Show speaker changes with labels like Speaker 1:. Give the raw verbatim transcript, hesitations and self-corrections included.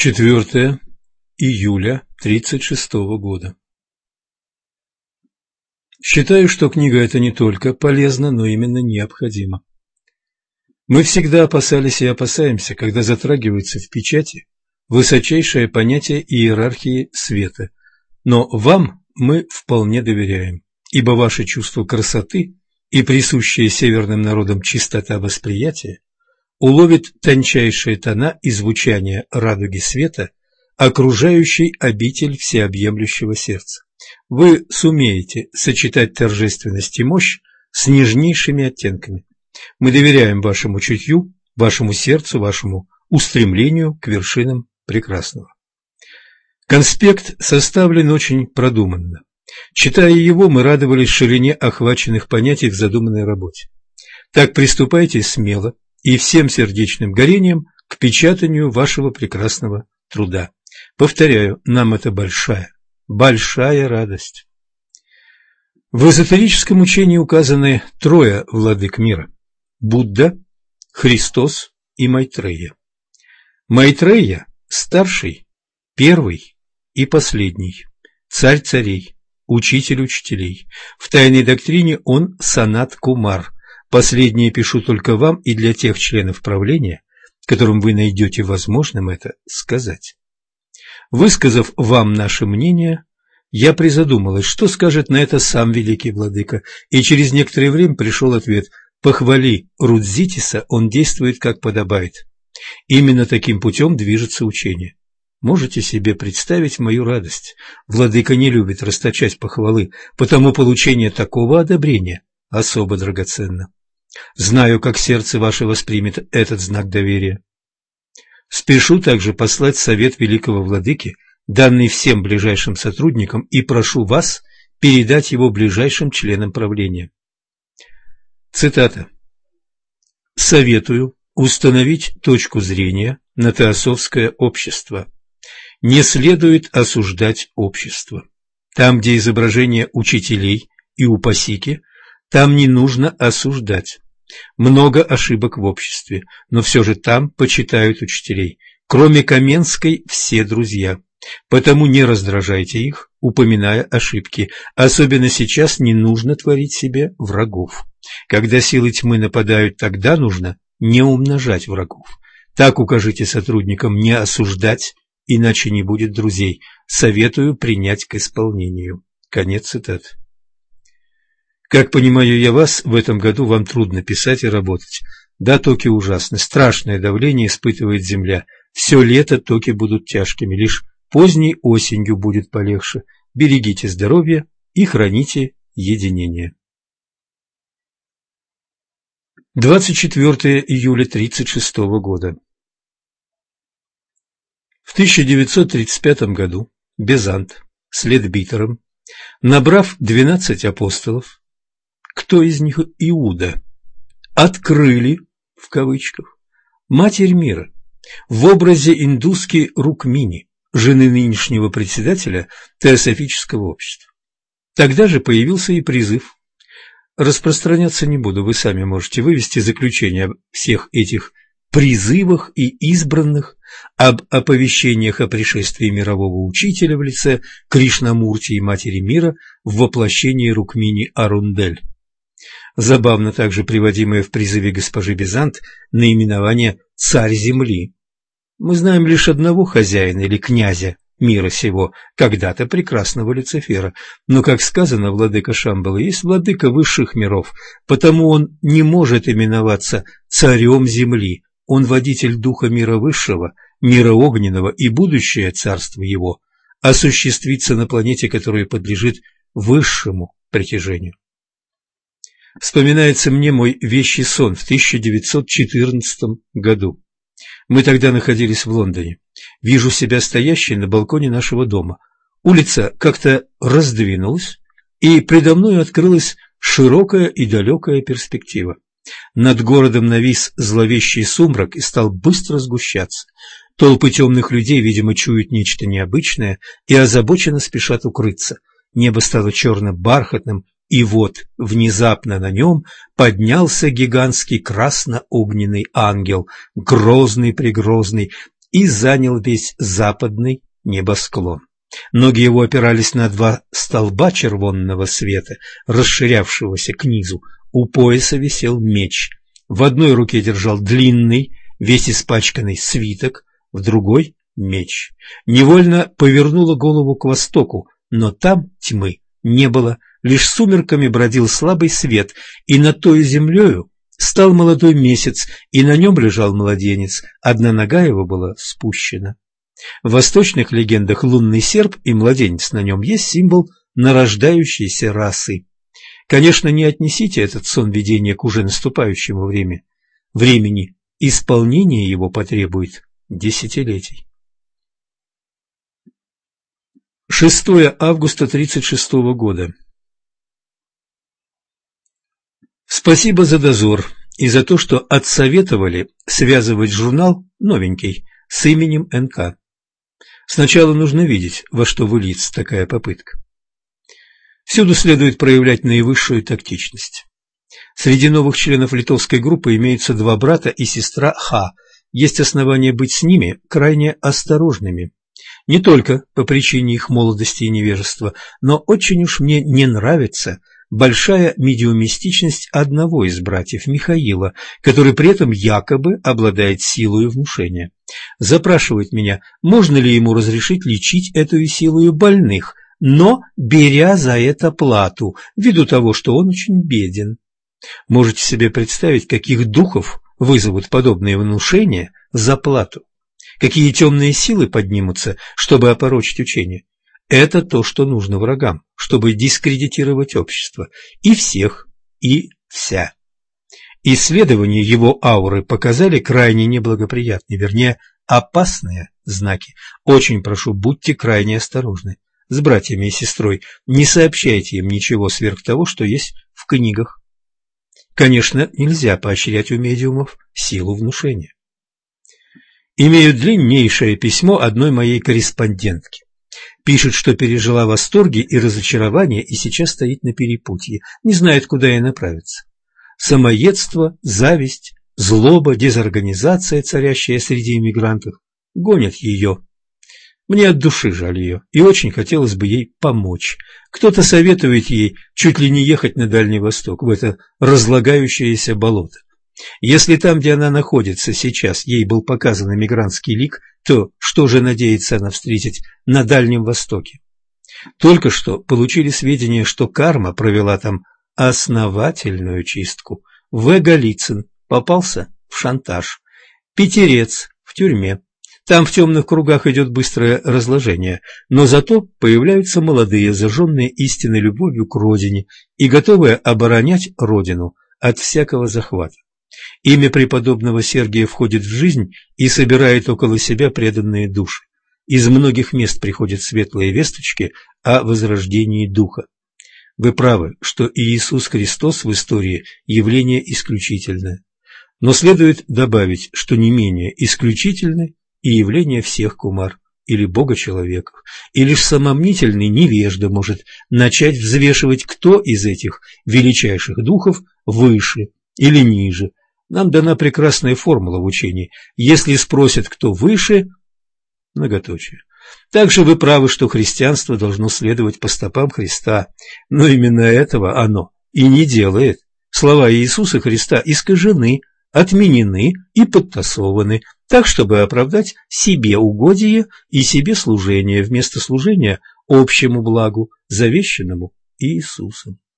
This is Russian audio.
Speaker 1: четвёртое июля тридцать шестого года. Считаю, что книга эта не только полезна, но именно необходима. Мы всегда опасались и опасаемся, когда затрагивается в печати высочайшее понятие иерархии света, но вам мы вполне доверяем, ибо ваше чувство красоты и присущая северным народам чистота восприятия уловит тончайшие тона и звучание радуги света, окружающей обитель всеобъемлющего сердца. Вы сумеете сочетать торжественность и мощь с нежнейшими оттенками. Мы доверяем вашему чутью, вашему сердцу, вашему устремлению к вершинам прекрасного. Конспект составлен очень продуманно. Читая его, мы радовались ширине охваченных понятий в задуманной работе. Так приступайте смело и всем сердечным горением к печатанию вашего прекрасного труда. Повторяю, нам это большая, большая радость. В эзотерическом учении указаны трое владык мира – Будда, Христос и Майтрея. Майтрея – старший, первый и последний, царь царей, учитель учителей. В тайной доктрине он Санат Кумар. Последнее пишу только вам и для тех членов правления, которым вы найдете возможным это сказать. Высказав вам наше мнение, я призадумалась, что скажет на это сам великий владыка, и через некоторое время пришел ответ: похвали Рудзитиса, он действует как подобает. Именно таким путем движется учение. Можете себе представить мою радость. Владыка не любит расточать похвалы, потому получение такого одобрения особо драгоценно. Знаю, как сердце ваше воспримет этот знак доверия. Спешу также послать совет великого владыки, данный всем ближайшим сотрудникам, и прошу вас передать его ближайшим членам правления. Цитата. «Советую установить точку зрения на теософское общество. Не следует осуждать общество. Там, где изображение учителей и упасики, там не нужно осуждать. Много ошибок в обществе, но все же там почитают учителей. Кроме Каменской все друзья. Потому не раздражайте их, упоминая ошибки. Особенно сейчас не нужно творить себе врагов. Когда силы тьмы нападают, тогда нужно не умножать врагов. Так укажите сотрудникам не осуждать, иначе не будет друзей. Советую принять к исполнению». Конец цитаты. Как понимаю я вас, в этом году вам трудно писать и работать. Да, токи ужасны, страшное давление испытывает земля. Все лето токи будут тяжкими, лишь поздней осенью будет полегче. Берегите здоровье и храните единение. двадцать четвёртое июля тридцать шестого года. В тысяча девятьсот тридцать пятом году Безант с Ледбитером, набрав двенадцать апостолов, кто из них Иуда, открыли, в кавычках, Матерь мира в образе индуски Рукмини, жены нынешнего председателя теософического общества. Тогда же появился и призыв. Распространяться не буду, вы сами можете вывести заключение об всех этих призывах и избранных, об оповещениях о пришествии мирового учителя в лице Кришнамурти и Матери мира в воплощении Рукмини Арундель. Забавно также приводимое в призыве госпожи Безант наименование «Царь земли». Мы знаем лишь одного хозяина или князя мира сего, когда-то прекрасного Люцифера, но, как сказано, владыка Шамбала есть владыка высших миров, потому он не может именоваться царем земли, он водитель духа мира высшего, мира огненного, и будущее царство его осуществится на планете, которая подлежит высшему притяжению. Вспоминается мне мой вещий сон в тысяча девятьсот четырнадцатом году. Мы тогда находились в Лондоне. Вижу себя стоящей на балконе нашего дома. Улица как-то раздвинулась, и предо мной открылась широкая и далекая перспектива. Над городом навис зловещий сумрак и стал быстро сгущаться. Толпы темных людей, видимо, чуют нечто необычное и озабоченно спешат укрыться. Небо стало черно-бархатным, и вот внезапно на нем поднялся гигантский красно-огненный ангел, грозный-прегрозный, и занял весь западный небосклон. Ноги его опирались на два столба червонного света, расширявшегося к низу. У пояса висел меч. В одной руке держал длинный, весь испачканный свиток, в другой — меч. Невольно повернула голову к востоку, но там тьмы не было, лишь сумерками бродил слабый свет, и над той землею стал молодой месяц, и на нем лежал младенец, одна нога его была спущена. В восточных легендах лунный серп и младенец на нем есть символ нарождающейся расы. Конечно, не отнесите этот сон видения к уже наступающему времени. Времени исполнение его потребует десятилетий. шестое августа тридцать шестого года. Спасибо за дозор и за то, что отсоветовали связывать журнал новенький с именем эн ка. Сначала нужно видеть, во что выльется такая попытка. Всюду следует проявлять наивысшую тактичность. Среди новых членов литовской группы имеются два брата и сестра Ха. Есть основания быть с ними крайне осторожными. Не только по причине их молодости и невежества, но очень уж мне не нравится большая медиумистичность одного из братьев, Михаила, который при этом якобы обладает силой внушения. Запрашивает меня, можно ли ему разрешить лечить эту силою больных, но беря за это плату, ввиду того, что он очень беден. Можете себе представить, каких духов вызовут подобные внушения за плату? Какие темные силы поднимутся, чтобы опорочить учение? Это то, что нужно врагам, чтобы дискредитировать общество, и всех, и вся. Исследования его ауры показали крайне неблагоприятные, вернее, опасные знаки. Очень прошу, будьте крайне осторожны с братьями и сестрой, не сообщайте им ничего сверх того, что есть в книгах. Конечно, нельзя поощрять у медиумов силу внушения. Имею длиннейшее письмо одной моей корреспондентки. Пишет, что пережила восторги и разочарование и сейчас стоит на перепутье, не знает, куда ей направиться. Самоедство, зависть, злоба, дезорганизация, царящая среди иммигрантов, гонят ее. Мне от души жаль ее, и очень хотелось бы ей помочь. Кто-то советует ей чуть ли не ехать на Дальний Восток, в это разлагающееся болото. Если там, где она находится сейчас, ей был показан эмигрантский лик, то что же надеется она встретить на Дальнем Востоке? Только что получили сведения, что карма провела там основательную чистку. В. Голицын попался в шантаж. Петерец в тюрьме. Там в темных кругах идет быстрое разложение, но зато появляются молодые, зажженные истинной любовью к родине и готовые оборонять родину от всякого захвата. Имя преподобного Сергия входит в жизнь и собирает около себя преданные души. Из многих мест приходят светлые весточки о возрождении духа. Вы правы, что Иисус Христос в истории явление исключительное. Но следует добавить, что не менее исключительны и явления всех кумар или бога-человеков, и лишь самомнительный невежда может начать взвешивать, кто из этих величайших духов выше или ниже. Нам дана прекрасная формула в учении. Если спросят, кто выше, многоточие. Также вы правы, что христианство должно следовать по стопам Христа, но именно этого оно и не делает. Слова Иисуса Христа искажены, отменены и подтасованы, так, чтобы оправдать себе угодие и себе служение, вместо служения общему благу, завещанному Иисусом.